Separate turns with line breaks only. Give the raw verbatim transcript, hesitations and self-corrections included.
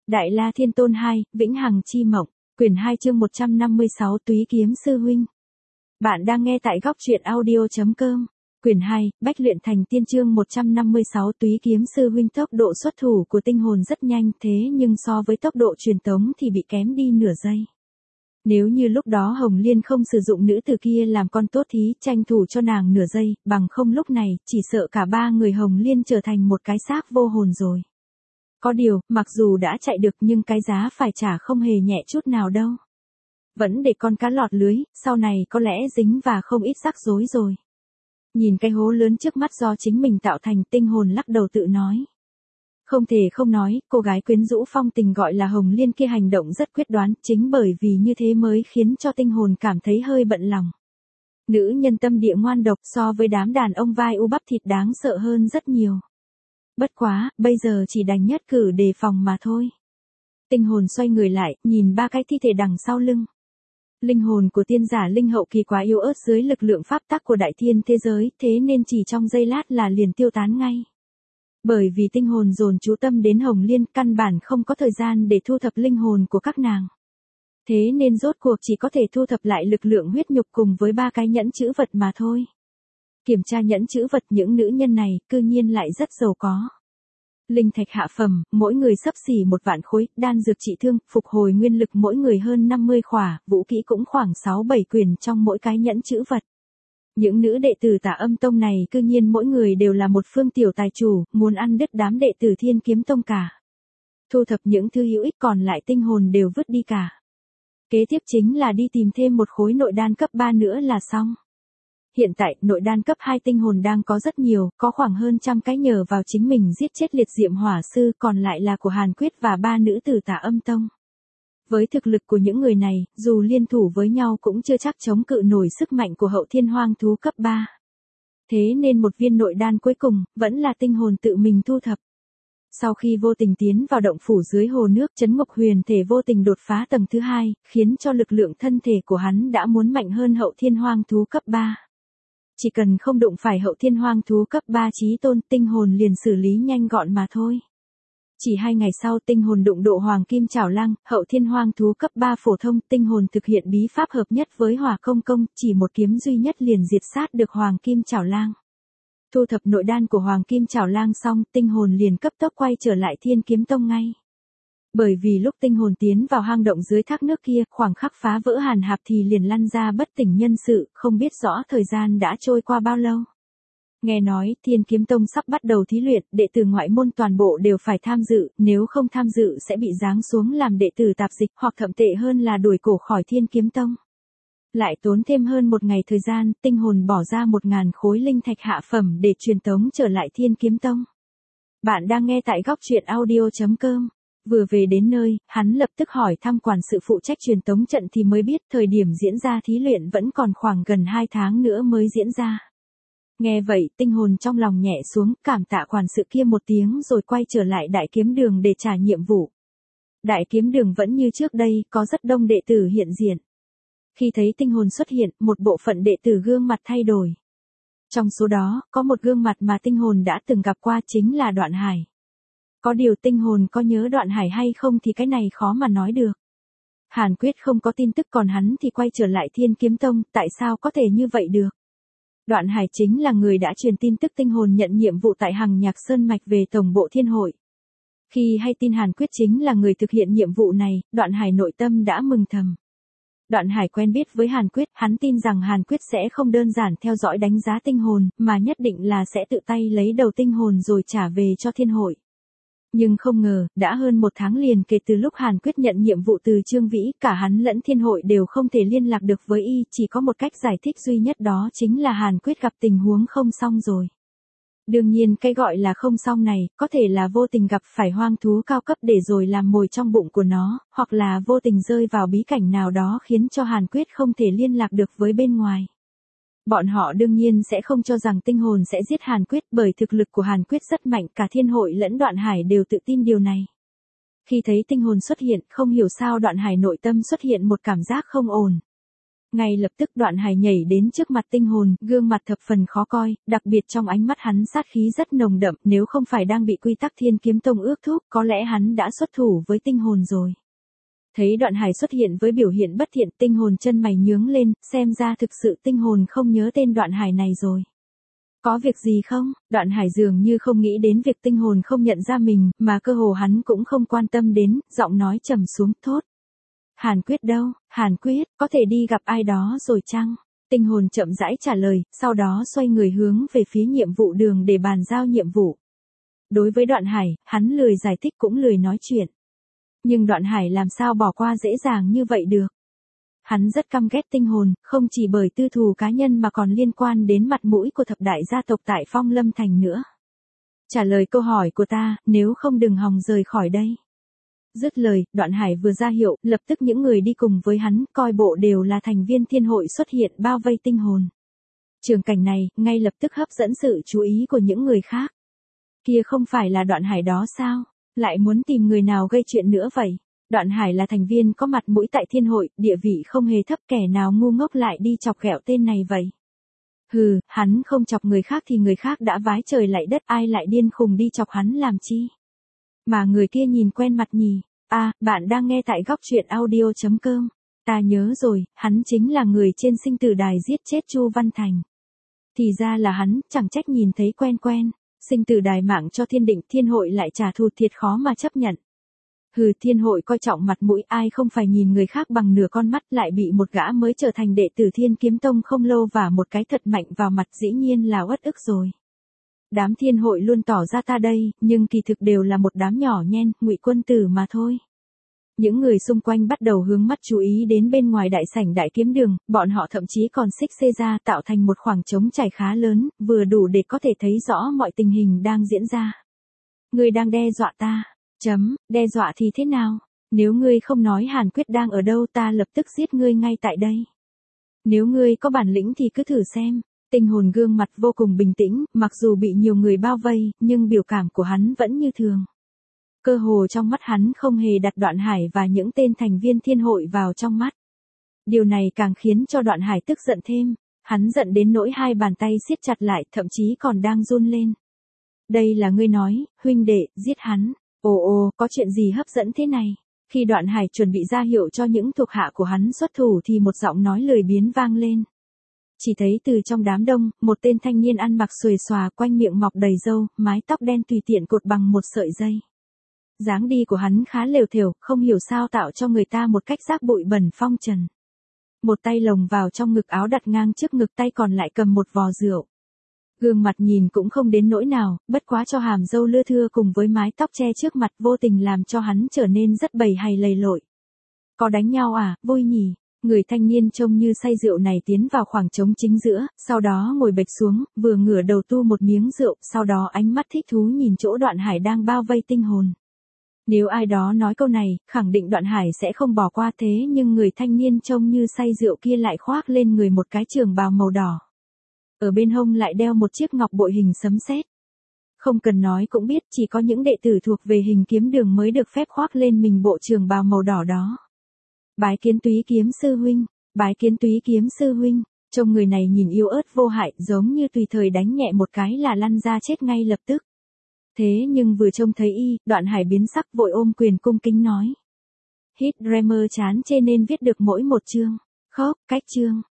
Đại La Thiên Tôn hai, Vĩnh Hằng Chi Mộng, quyển hai chương một trăm năm mươi sáu Túy Kiếm Sư Huynh. Bạn đang nghe tại góc truyện audio.com. Quyển hai, Bách Luyện Thành Tiên chương một trăm năm mươi sáu Túy Kiếm Sư Huynh. Tốc độ xuất thủ của tinh hồn rất nhanh, thế nhưng so với tốc độ truyền tống thì bị kém đi nửa giây. Nếu như lúc đó Hồng Liên không sử dụng nữ tử kia làm con tốt thí, tranh thủ cho nàng nửa giây, bằng không lúc này, chỉ sợ cả ba người Hồng Liên trở thành một cái xác vô hồn rồi. Có điều, mặc dù đã chạy được nhưng cái giá phải trả không hề nhẹ chút nào đâu. Vẫn để con cá lọt lưới, sau này có lẽ dính và không ít rắc rối rồi. Nhìn cái hố lớn trước mắt do chính mình tạo thành, tinh hồn lắc đầu tự nói. Không thể không nói, cô gái quyến rũ phong tình gọi là Hồng Liên kia hành động rất quyết đoán, chính bởi vì như thế mới khiến cho tinh hồn cảm thấy hơi bận lòng. Nữ nhân tâm địa ngoan độc so với đám đàn ông vai u bắp thịt đáng sợ hơn rất nhiều. Bất quá, bây giờ chỉ đành nhất cử đề phòng mà thôi. Tinh hồn xoay người lại, nhìn ba cái thi thể đằng sau lưng. Linh hồn của tiên giả linh hậu kỳ quá yếu ớt dưới lực lượng pháp tắc của đại thiên thế giới, thế nên chỉ trong giây lát là liền tiêu tán ngay. Bởi vì tinh hồn dồn chú tâm đến Hồng Liên, căn bản không có thời gian để thu thập linh hồn của các nàng. Thế nên rốt cuộc chỉ có thể thu thập lại lực lượng huyết nhục cùng với ba cái nhẫn chữ vật mà thôi. Kiểm tra nhẫn chữ vật, những nữ nhân này, cư nhiên lại rất giàu có. Linh thạch hạ phẩm, mỗi người xấp xỉ một vạn khối, đan dược trị thương, phục hồi nguyên lực mỗi người hơn năm mươi khỏa, vũ kỹ cũng khoảng sáu bảy quyển trong mỗi cái nhẫn chữ vật. Những nữ đệ tử Tả Âm Tông này cư nhiên mỗi người đều là một phương tiểu tài chủ, muốn ăn đứt đám đệ tử Thiên Kiếm Tông cả. Thu thập những thứ hữu ích còn lại tinh hồn đều vứt đi cả. Kế tiếp chính là đi tìm thêm một khối nội đan cấp ba nữa là xong. Hiện tại, nội đan cấp hai tinh hồn đang có rất nhiều, có khoảng hơn trăm cái nhờ vào chính mình giết chết liệt diệm hỏa sư, còn lại là của Hàn Quyết và ba nữ tử Tả Âm Tông. Với thực lực của những người này, dù liên thủ với nhau cũng chưa chắc chống cự nổi sức mạnh của hậu thiên hoang thú cấp ba. Thế nên một viên nội đan cuối cùng, vẫn là tinh hồn tự mình thu thập. Sau khi vô tình tiến vào động phủ dưới hồ nước, Trấn Ngục Huyền thể vô tình đột phá tầng thứ hai, khiến cho lực lượng thân thể của hắn đã muốn mạnh hơn hậu thiên hoang thú cấp ba. Chỉ cần không đụng phải hậu thiên hoang thú cấp ba chí tôn, tinh hồn liền xử lý nhanh gọn mà thôi. Chỉ hai ngày sau tinh hồn đụng độ Hoàng Kim Chảo Lang, hậu thiên hoang thú cấp ba phổ thông, tinh hồn thực hiện bí pháp hợp nhất với Hỏa Công Công, chỉ một kiếm duy nhất liền diệt sát được Hoàng Kim Chảo Lang. Thu thập nội đan của Hoàng Kim Chảo Lang xong, tinh hồn liền cấp tốc quay trở lại Thiên Kiếm Tông ngay. Bởi vì lúc tinh hồn tiến vào hang động dưới thác nước kia, khoảng khắc phá vỡ hàn hạp thì liền lăn ra bất tỉnh nhân sự, không biết rõ thời gian đã trôi qua bao lâu. Nghe nói, Thiên Kiếm Tông sắp bắt đầu thí luyện, đệ tử ngoại môn toàn bộ đều phải tham dự, nếu không tham dự sẽ bị giáng xuống làm đệ tử tạp dịch, hoặc thậm tệ hơn là đuổi cổ khỏi Thiên Kiếm Tông. Lại tốn thêm hơn một ngày thời gian, tinh hồn bỏ ra một ngàn khối linh thạch hạ phẩm để truyền tống trở lại Thiên Kiếm Tông. Bạn đang nghe tại góc truyện audio.com. Vừa về đến nơi, hắn lập tức hỏi thăm quản sự phụ trách truyền tống trận thì mới biết thời điểm diễn ra thí luyện vẫn còn khoảng gần hai tháng nữa mới diễn ra. Nghe vậy, tinh hồn trong lòng nhẹ xuống, cảm tạ quản sự kia một tiếng rồi quay trở lại Đại Kiếm Đường để trả nhiệm vụ. Đại Kiếm Đường vẫn như trước đây, có rất đông đệ tử hiện diện. Khi thấy tinh hồn xuất hiện, một bộ phận đệ tử gương mặt thay đổi. Trong số đó, có một gương mặt mà tinh hồn đã từng gặp qua chính là Đoạn Hải. Có điều tinh hồn có nhớ Đoạn Hải hay không thì cái này khó mà nói được. Hàn Quyết không có tin tức còn hắn thì quay trở lại Thiên Kiếm Tông, tại sao có thể như vậy được? Đoạn Hải chính là người đã truyền tin tức tinh hồn nhận nhiệm vụ tại Hằng Nhạc Sơn Mạch về tổng bộ thiên hội. Khi hay tin Hàn Quyết chính là người thực hiện nhiệm vụ này, Đoạn Hải nội tâm đã mừng thầm. Đoạn Hải quen biết với Hàn Quyết, hắn tin rằng Hàn Quyết sẽ không đơn giản theo dõi đánh giá tinh hồn, mà nhất định là sẽ tự tay lấy đầu tinh hồn rồi trả về cho thiên hội. Nhưng không ngờ, đã hơn một tháng liền kể từ lúc Hàn Quyết nhận nhiệm vụ từ Trương Vĩ, cả hắn lẫn thiên hội đều không thể liên lạc được với y, chỉ có một cách giải thích duy nhất đó chính là Hàn Quyết gặp tình huống không xong rồi. Đương nhiên cái gọi là không xong này, có thể là vô tình gặp phải hoang thú cao cấp để rồi làm mồi trong bụng của nó, hoặc là vô tình rơi vào bí cảnh nào đó khiến cho Hàn Quyết không thể liên lạc được với bên ngoài. Bọn họ đương nhiên sẽ không cho rằng tinh hồn sẽ giết Hàn Quyết, bởi thực lực của Hàn Quyết rất mạnh, cả thiên hội lẫn Đoạn Hải đều tự tin điều này. Khi thấy tinh hồn xuất hiện, không hiểu sao Đoạn Hải nội tâm xuất hiện một cảm giác không ổn. Ngay lập tức Đoạn Hải nhảy đến trước mặt tinh hồn, gương mặt thập phần khó coi, đặc biệt trong ánh mắt hắn sát khí rất nồng đậm, nếu không phải đang bị quy tắc Thiên Kiếm Tông ước thúc, có lẽ hắn đã xuất thủ với tinh hồn rồi. Thấy Đoạn Hải xuất hiện với biểu hiện bất thiện, tinh hồn chân mày nhướng lên, xem ra thực sự tinh hồn không nhớ tên Đoạn Hải này rồi. Có việc gì không? Đoạn Hải dường như không nghĩ đến việc tinh hồn không nhận ra mình, mà cơ hồ hắn cũng không quan tâm đến, giọng nói trầm xuống, thốt. Hàn Quyết đâu? Hàn Quyết, có thể đi gặp ai đó rồi chăng? Tinh hồn chậm rãi trả lời, sau đó xoay người hướng về phía nhiệm vụ đường để bàn giao nhiệm vụ. Đối với Đoạn Hải, hắn lười giải thích cũng lười nói chuyện. Nhưng Đoạn Hải làm sao bỏ qua dễ dàng như vậy được? Hắn rất căm ghét tinh hồn, không chỉ bởi tư thù cá nhân mà còn liên quan đến mặt mũi của thập đại gia tộc tại Phong Lâm Thành nữa. Trả lời câu hỏi của ta, nếu không đừng hòng rời khỏi đây. Dứt lời, Đoạn Hải vừa ra hiệu, lập tức những người đi cùng với hắn, coi bộ đều là thành viên thiên hội xuất hiện bao vây tinh hồn. Trường cảnh này, ngay lập tức hấp dẫn sự chú ý của những người khác. Kia không phải là Đoạn Hải đó sao? Lại muốn tìm người nào gây chuyện nữa vậy? Đoạn Hải là thành viên có mặt mũi tại thiên hội, địa vị không hề thấp, kẻ nào ngu ngốc lại đi chọc ghẹo tên này vậy? Hừ, hắn không chọc người khác thì người khác đã vái trời lạy đất, ai lại điên khùng đi chọc hắn làm chi? Mà người kia nhìn quen mặt nhỉ? À, bạn đang nghe tại góc truyện audio chấm com. Ta nhớ rồi, hắn chính là người trên sinh tử đài giết chết Chu Văn Thành. Thì ra là hắn, chẳng trách nhìn thấy quen quen. Sinh tử đài mạng cho thiên định, thiên hội lại trả thù, thiệt khó mà chấp nhận. Hừ, thiên hội coi trọng mặt mũi, ai không phải nhìn người khác bằng nửa con mắt, lại bị một gã mới trở thành đệ tử Thiên Kiếm Tông không lâu và một cái thật mạnh vào mặt, dĩ nhiên là uất ức rồi. Đám thiên hội luôn tỏ ra ta đây, nhưng kỳ thực đều là một đám nhỏ nhen, ngụy quân tử mà thôi. Những người xung quanh bắt đầu hướng mắt chú ý đến bên ngoài đại sảnh đại kiếm đường, bọn họ thậm chí còn xích xê ra tạo thành một khoảng trống trải khá lớn, vừa đủ để có thể thấy rõ mọi tình hình đang diễn ra. Ngươi đang đe dọa ta. Chấm, đe dọa thì thế nào? Nếu ngươi không nói Hàn Quyết đang ở đâu, ta lập tức giết ngươi ngay tại đây. Nếu ngươi có bản lĩnh thì cứ thử xem. Tinh hồn gương mặt vô cùng bình tĩnh, mặc dù bị nhiều người bao vây, nhưng biểu cảm của hắn vẫn như thường. Cơ hồ trong mắt hắn không hề đặt Đoạn Hải và những tên thành viên thiên hội vào trong mắt. Điều này càng khiến cho Đoạn Hải tức giận thêm, hắn giận đến nỗi hai bàn tay siết chặt lại, thậm chí còn đang run lên. Đây là ngươi nói, huynh đệ, giết hắn. Ồ ồ, có chuyện gì hấp dẫn thế này? Khi Đoạn Hải chuẩn bị ra hiệu cho những thuộc hạ của hắn xuất thủ thì một giọng nói lười biếng vang lên. Chỉ thấy từ trong đám đông, một tên thanh niên ăn mặc xuề xòa, quanh miệng mọc đầy râu, mái tóc đen tùy tiện cột bằng một sợi dây. Dáng đi của hắn khá lều thều, không hiểu sao tạo cho người ta một cách rác bụi bẩn phong trần. Một tay lồng vào trong ngực áo đặt ngang trước ngực, tay còn lại cầm một vò rượu. Gương mặt nhìn cũng không đến nỗi nào, bất quá cho hàm râu lưa thưa cùng với mái tóc che trước mặt vô tình làm cho hắn trở nên rất bầy hày lầy lội. Có đánh nhau à, vui nhỉ? Người thanh niên trông như say rượu này tiến vào khoảng trống chính giữa, sau đó ngồi bệt xuống, vừa ngửa đầu tu một miếng rượu, sau đó ánh mắt thích thú nhìn chỗ Đoạn Hải đang bao vây tinh hồn. Nếu ai đó nói câu này, khẳng định Đoạn Hải sẽ không bỏ qua, thế nhưng người thanh niên trông như say rượu kia lại khoác lên người một cái trường bào màu đỏ. Ở bên hông lại đeo một chiếc ngọc bội hình sấm sét. Không cần nói cũng biết, chỉ có những đệ tử thuộc về Hình Kiếm Đường mới được phép khoác lên mình bộ trường bào màu đỏ đó. Bái kiến Túy Kiếm sư huynh, bái kiến Túy Kiếm sư huynh. Trông người này nhìn yếu ớt vô hại, giống như tùy thời đánh nhẹ một cái là lăn ra chết ngay lập tức. Thế nhưng vừa trông thấy y, Đoạn Hải biến sắc, vội ôm quyền cung kính nói. Hít Dreamer chán chê nên viết được mỗi một chương. Khóc, cách chương.